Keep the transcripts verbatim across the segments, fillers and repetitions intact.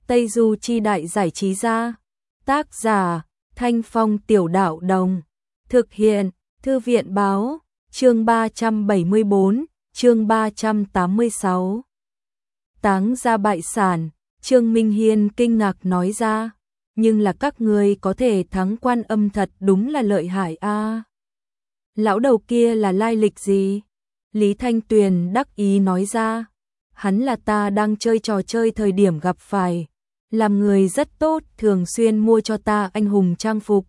Tây Du Chi Đại Giải Trí Gia. Tác giả, Thanh Phong Tiểu Đạo Đồng. Thực hiện, Thư viện Báo. Chương ba trăm bảy mươi bốn, chương ba trăm tám mươi sáu. Táng gia bại sản, Trương Minh Hiên kinh ngạc nói ra. Nhưng là các ngươi có thể thắng Quan Âm thật đúng là lợi hại a. À. Lão đầu kia là lai lịch gì? Lý Thanh Tuyền đắc ý nói ra. Hắn là ta đang chơi trò chơi thời điểm gặp phải. Làm người rất tốt, thường xuyên mua cho ta anh hùng trang phục.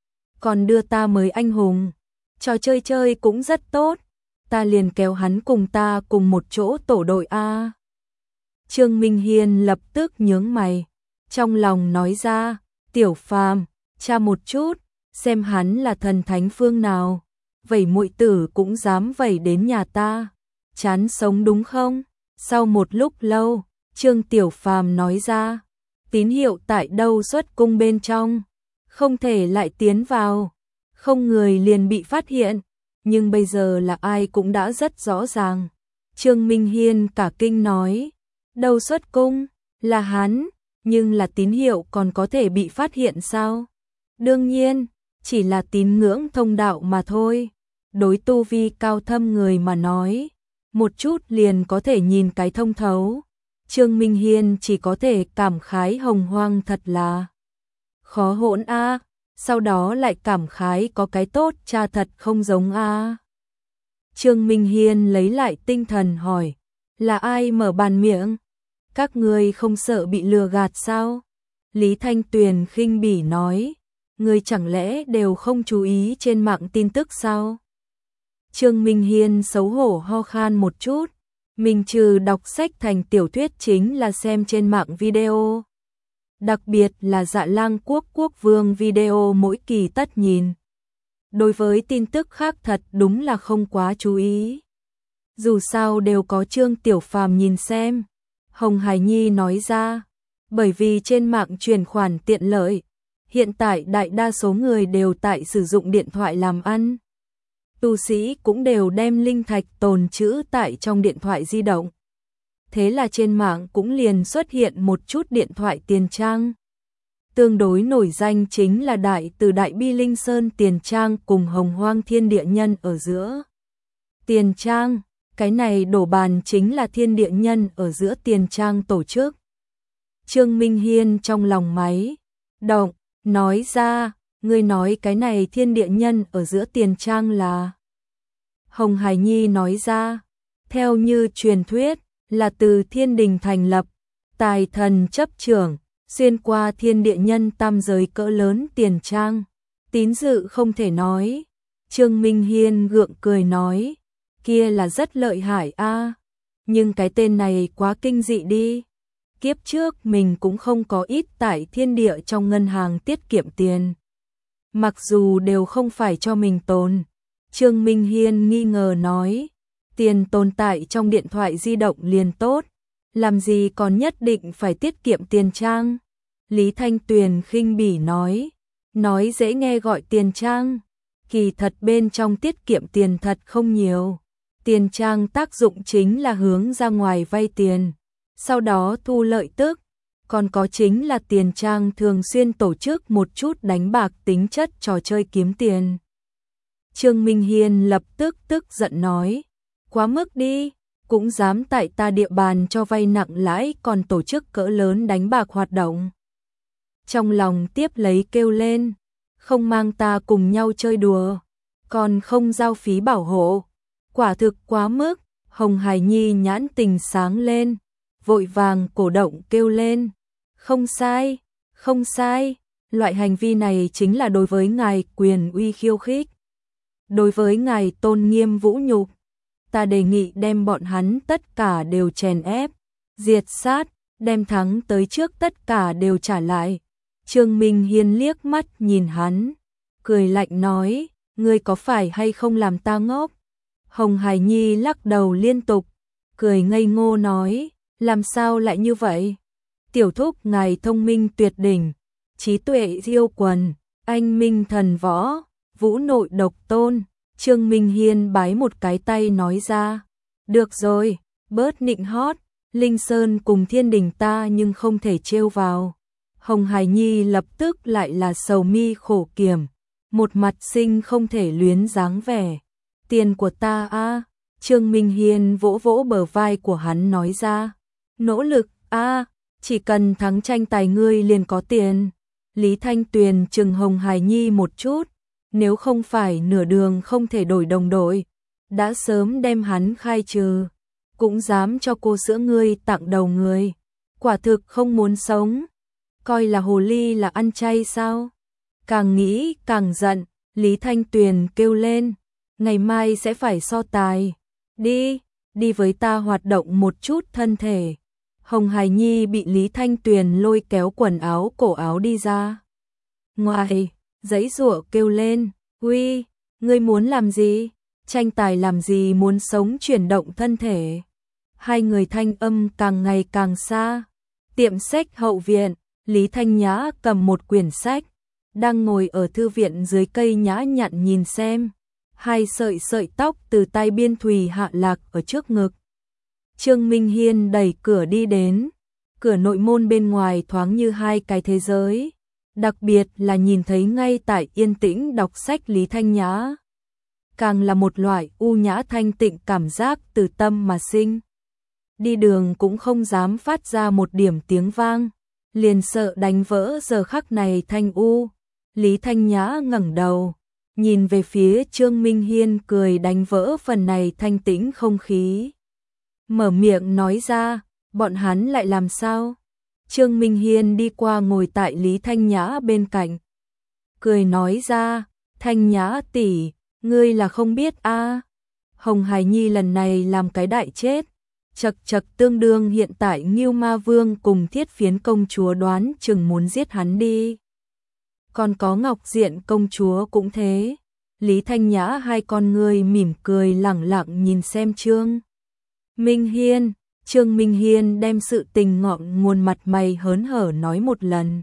Còn đưa ta mới anh hùng. Trò chơi chơi cũng rất tốt. Ta liền kéo hắn cùng ta cùng một chỗ tổ đội A. Trương Minh Hiên lập tức nhướng mày. Trong lòng nói ra, Tiểu Phàm, tra một chút, xem hắn là thần thánh phương nào. Vậy muội tử cũng dám vẩy đến nhà ta. Chán sống đúng không? Sau một lúc lâu, Trương Tiểu Phàm nói ra, tín hiệu tại đâu xuất cung bên trong, không thể lại tiến vào, không người liền bị phát hiện, nhưng bây giờ là ai cũng đã rất rõ ràng. Trương Minh Hiên cả kinh nói, đâu xuất cung, là hắn, nhưng là tín hiệu còn có thể bị phát hiện sao? Đương nhiên, chỉ là tín ngưỡng thông đạo mà thôi. Đối tu vi cao thâm người mà nói, một chút liền có thể nhìn cái thông thấu. Trương Minh Hiên chỉ có thể cảm khái hồng hoang thật là khó hỗn a, sau đó lại cảm khái có cái tốt cha thật không giống a. Trương Minh Hiên lấy lại tinh thần hỏi, là ai mở bàn miệng? Các ngươi không sợ bị lừa gạt sao? Lý Thanh Tuyền khinh bỉ nói, ngươi chẳng lẽ đều không chú ý trên mạng tin tức sao? Trương Minh Hiên xấu hổ ho khan một chút, mình trừ đọc sách thành tiểu thuyết chính là xem trên mạng video. Đặc biệt là Dạ Lang Quốc Quốc Vương video mỗi kỳ tất nhìn. Đối với tin tức khác thật đúng là không quá chú ý. Dù sao đều có Trương Tiểu Phàm nhìn xem. Hồng Hải Nhi nói ra, bởi vì trên mạng chuyển khoản tiện lợi, hiện tại đại đa số người đều tại sử dụng điện thoại làm ăn. Tu sĩ cũng đều đem linh thạch tồn trữ tại trong điện thoại di động. Thế là trên mạng cũng liền xuất hiện một chút điện thoại tiền trang. Tương đối nổi danh chính là đại từ Đại Bi Linh Sơn tiền trang cùng Hồng Hoang Thiên Địa Nhân ở giữa. Tiền trang, cái này đổ bàn chính là Thiên Địa Nhân ở giữa tiền trang tổ chức. Trương Minh Hiên trong lòng máy động, nói ra, ngươi nói cái này Thiên Địa Nhân ở giữa tiền trang là... Hồng Hải Nhi nói ra, theo như truyền thuyết, là từ thiên đình thành lập, tài thần chấp trưởng, xuyên qua thiên địa nhân tam giới cỡ lớn tiền trang. Tín dự không thể nói. Trương Minh Hiên gượng cười nói, kia là rất lợi hại a, nhưng cái tên này quá kinh dị đi. Kiếp trước mình cũng không có ít tại thiên địa trong ngân hàng tiết kiệm tiền. Mặc dù đều không phải cho mình tồn. Trương Minh Hiên nghi ngờ nói, tiền tồn tại trong điện thoại di động liền tốt, làm gì còn nhất định phải tiết kiệm tiền trang. Lý Thanh Tuyền khinh bỉ nói, nói dễ nghe gọi tiền trang, kỳ thật bên trong tiết kiệm tiền thật không nhiều. Tiền trang tác dụng chính là hướng ra ngoài vay tiền, sau đó thu lợi tức, còn có chính là tiền trang thường xuyên tổ chức một chút đánh bạc tính chất trò chơi kiếm tiền. Trương Minh Hiên lập tức tức giận nói, quá mức đi, cũng dám tại ta địa bàn cho vay nặng lãi còn tổ chức cỡ lớn đánh bạc hoạt động. Trong lòng tiếp lấy kêu lên, không mang ta cùng nhau chơi đùa, còn không giao phí bảo hộ, quả thực quá mức. Hồng Hải Nhi nhãn tình sáng lên, vội vàng cổ động kêu lên, không sai, không sai, loại hành vi này chính là đối với ngài quyền uy khiêu khích. Đối với ngài tôn nghiêm vũ nhục, ta đề nghị đem bọn hắn tất cả đều chèn ép, diệt sát, đem thắng tới trước tất cả đều trả lại. Trương Minh Hiên liếc mắt nhìn hắn, cười lạnh nói, ngươi có phải hay không làm ta ngốc? Hồng Hải Nhi lắc đầu liên tục, cười ngây ngô nói, làm sao lại như vậy? Tiểu thúc ngài thông minh tuyệt đỉnh, trí tuệ diêu quần, anh minh thần võ, vũ nội độc tôn. Trương Minh Hiên bái một cái tay nói ra, được rồi, bớt nịnh hót, Linh Sơn cùng thiên đình ta nhưng không thể trêu vào. Hồng Hải Nhi lập tức lại là sầu mi khổ kiểm, một mặt sinh không thể luyến dáng vẻ. Tiền của ta a. Trương Minh Hiên vỗ vỗ bờ vai của hắn nói ra. Nỗ lực a, chỉ cần thắng tranh tài ngươi liền có tiền. Lý Thanh Tuyền chừng Hồng Hải Nhi một chút, nếu không phải nửa đường không thể đổi đồng đội, đã sớm đem hắn khai trừ. Cũng dám cho cô sữa ngươi tặng đầu người, quả thực không muốn sống. Coi là hồ ly là ăn chay sao? Càng nghĩ càng giận, Lý Thanh Tuyền kêu lên, ngày mai sẽ phải so tài. Đi, đi với ta hoạt động một chút thân thể. Hồng Hải Nhi bị Lý Thanh Tuyền lôi kéo quần áo cổ áo đi ra. Ngoài, giãy giụa kêu lên, uy, ngươi muốn làm gì? Tranh tài làm gì muốn sống chuyển động thân thể? Hai người thanh âm càng ngày càng xa. Tiệm sách hậu viện, Lý Thanh Nhã cầm một quyển sách, đang ngồi ở thư viện dưới cây nhã nhặn nhìn xem. Hai sợi sợi tóc từ tai biên thùy hạ lạc ở trước ngực. Trương Minh Hiên đẩy cửa đi đến, cửa nội môn bên ngoài thoáng như hai cái thế giới, đặc biệt là nhìn thấy ngay tại yên tĩnh đọc sách Lý Thanh Nhã. Càng là một loại u nhã thanh tịnh cảm giác từ tâm mà sinh. Đi đường cũng không dám phát ra một điểm tiếng vang, liền sợ đánh vỡ giờ khắc này thanh u. Lý Thanh Nhã ngẩng đầu, nhìn về phía Trương Minh Hiên cười đánh vỡ phần này thanh tĩnh không khí. Mở miệng nói ra, bọn hắn lại làm sao? Trương Minh Hiên đi qua ngồi tại Lý Thanh Nhã bên cạnh. Cười nói ra, Thanh Nhã tỷ, ngươi là không biết a à. Hồng Hải Nhi lần này làm cái đại chết. Chật chật tương đương hiện tại Ngưu Ma Vương cùng Thiết Phiến công chúa đoán chừng muốn giết hắn đi. Còn có Ngọc Diện công chúa cũng thế. Lý Thanh Nhã hai con người mỉm cười lẳng lặng nhìn xem Trương Minh Hiên. Trương Minh Hiên đem sự tình ngọn nguồn mặt mày hớn hở nói một lần.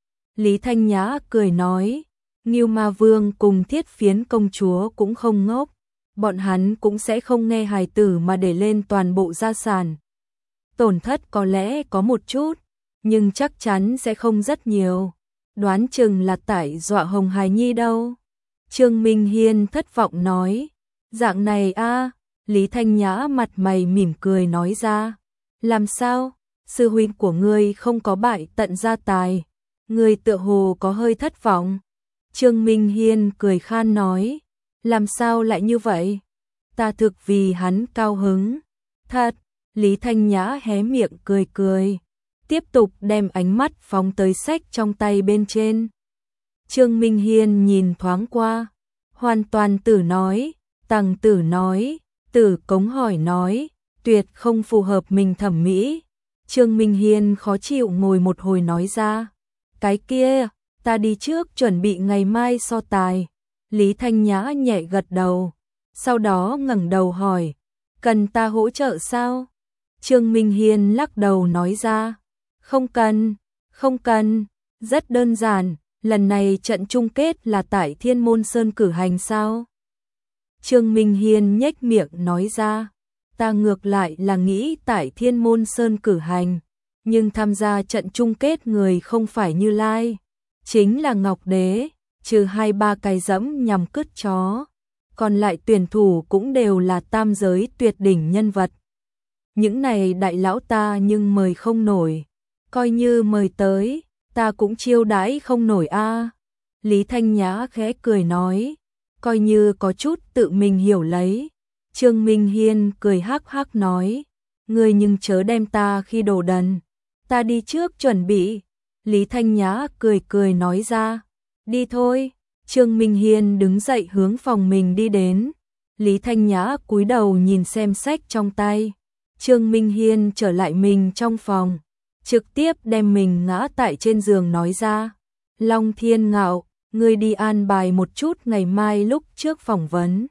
Lý Thanh Nhã cười nói, Ngưu Ma Vương cùng Thiết Phiến công chúa cũng không ngốc, bọn hắn cũng sẽ không nghe hài tử mà để lên toàn bộ gia sản. Tổn thất có lẽ có một chút, nhưng chắc chắn sẽ không rất nhiều. Đoán chừng là tại dọa Hồng Hải Nhi đâu. Trương Minh Hiên thất vọng nói, dạng này a. Lý Thanh Nhã mặt mày mỉm cười nói ra, làm sao, sư huynh của ngươi không có bại tận gia tài, ngươi tựa hồ có hơi thất vọng. Trương Minh Hiên cười khan nói, làm sao lại như vậy? Ta thực vì hắn cao hứng. Thật, Lý Thanh Nhã hé miệng cười cười, tiếp tục đem ánh mắt phóng tới sách trong tay bên trên. Trương Minh Hiên nhìn thoáng qua, hoàn toàn tử nói, Tằng Tử nói, Tử Cống hỏi nói, tuyệt không phù hợp mình thẩm mỹ. Trương Minh Hiên khó chịu ngồi một hồi nói ra, cái kia, ta đi trước chuẩn bị ngày mai so tài. Lý Thanh Nhã nhẹ gật đầu, sau đó ngẩng đầu hỏi, cần ta hỗ trợ sao? Trương Minh Hiên lắc đầu nói ra, không cần, không cần, rất đơn giản, lần này trận chung kết là tại Thiên Môn Sơn cử hành sao? Trương Minh Hiên nhếch miệng nói ra, ta ngược lại là nghĩ tại Thiên Môn Sơn cử hành, nhưng tham gia trận chung kết người không phải Như Lai, chính là Ngọc Đế, trừ hai ba cái dẫm nhằm cứt chó, còn lại tuyển thủ cũng đều là tam giới tuyệt đỉnh nhân vật. Những này đại lão ta nhưng mời không nổi, coi như mời tới, ta cũng chiêu đãi không nổi a. Lý Thanh Nhã khẽ cười nói, coi như có chút tự mình hiểu lấy. Trương Minh Hiên cười hắc hắc nói, ngươi nhưng chớ đem ta khi đồ đần, ta đi trước chuẩn bị. Lý Thanh Nhã cười cười nói ra, đi thôi. Trương Minh Hiên đứng dậy hướng phòng mình đi đến. Lý Thanh Nhã cúi đầu nhìn xem sách trong tay. Trương Minh Hiên trở lại mình trong phòng, trực tiếp đem mình ngã tại trên giường nói ra, Long Thiên Ngạo, ngươi đi an bài một chút ngày mai lúc trước phỏng vấn.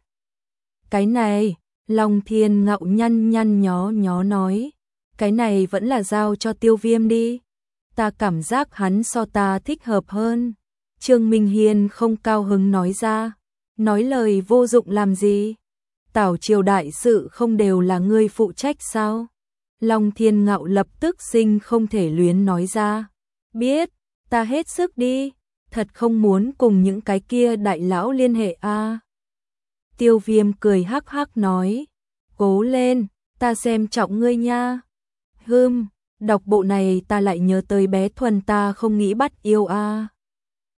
Cái này, Long Thiên Ngạo nhăn nhăn nhó nhó nói, cái này vẫn là giao cho Tiêu Viêm đi, ta cảm giác hắn so ta thích hợp hơn. Trương Minh Hiên không cao hứng nói ra, nói lời vô dụng làm gì? Tảo triều đại sự không đều là ngươi phụ trách sao? Long Thiên Ngạo lập tức sinh không thể luyến nói ra. Biết, ta hết sức đi, thật không muốn cùng những cái kia đại lão liên hệ a. À. Tiêu Viêm cười hắc hắc nói, cố lên, ta xem trọng ngươi nha. Hừm, đọc bộ này ta lại nhớ tới bé Thuần ta không nghĩ bắt yêu a. À.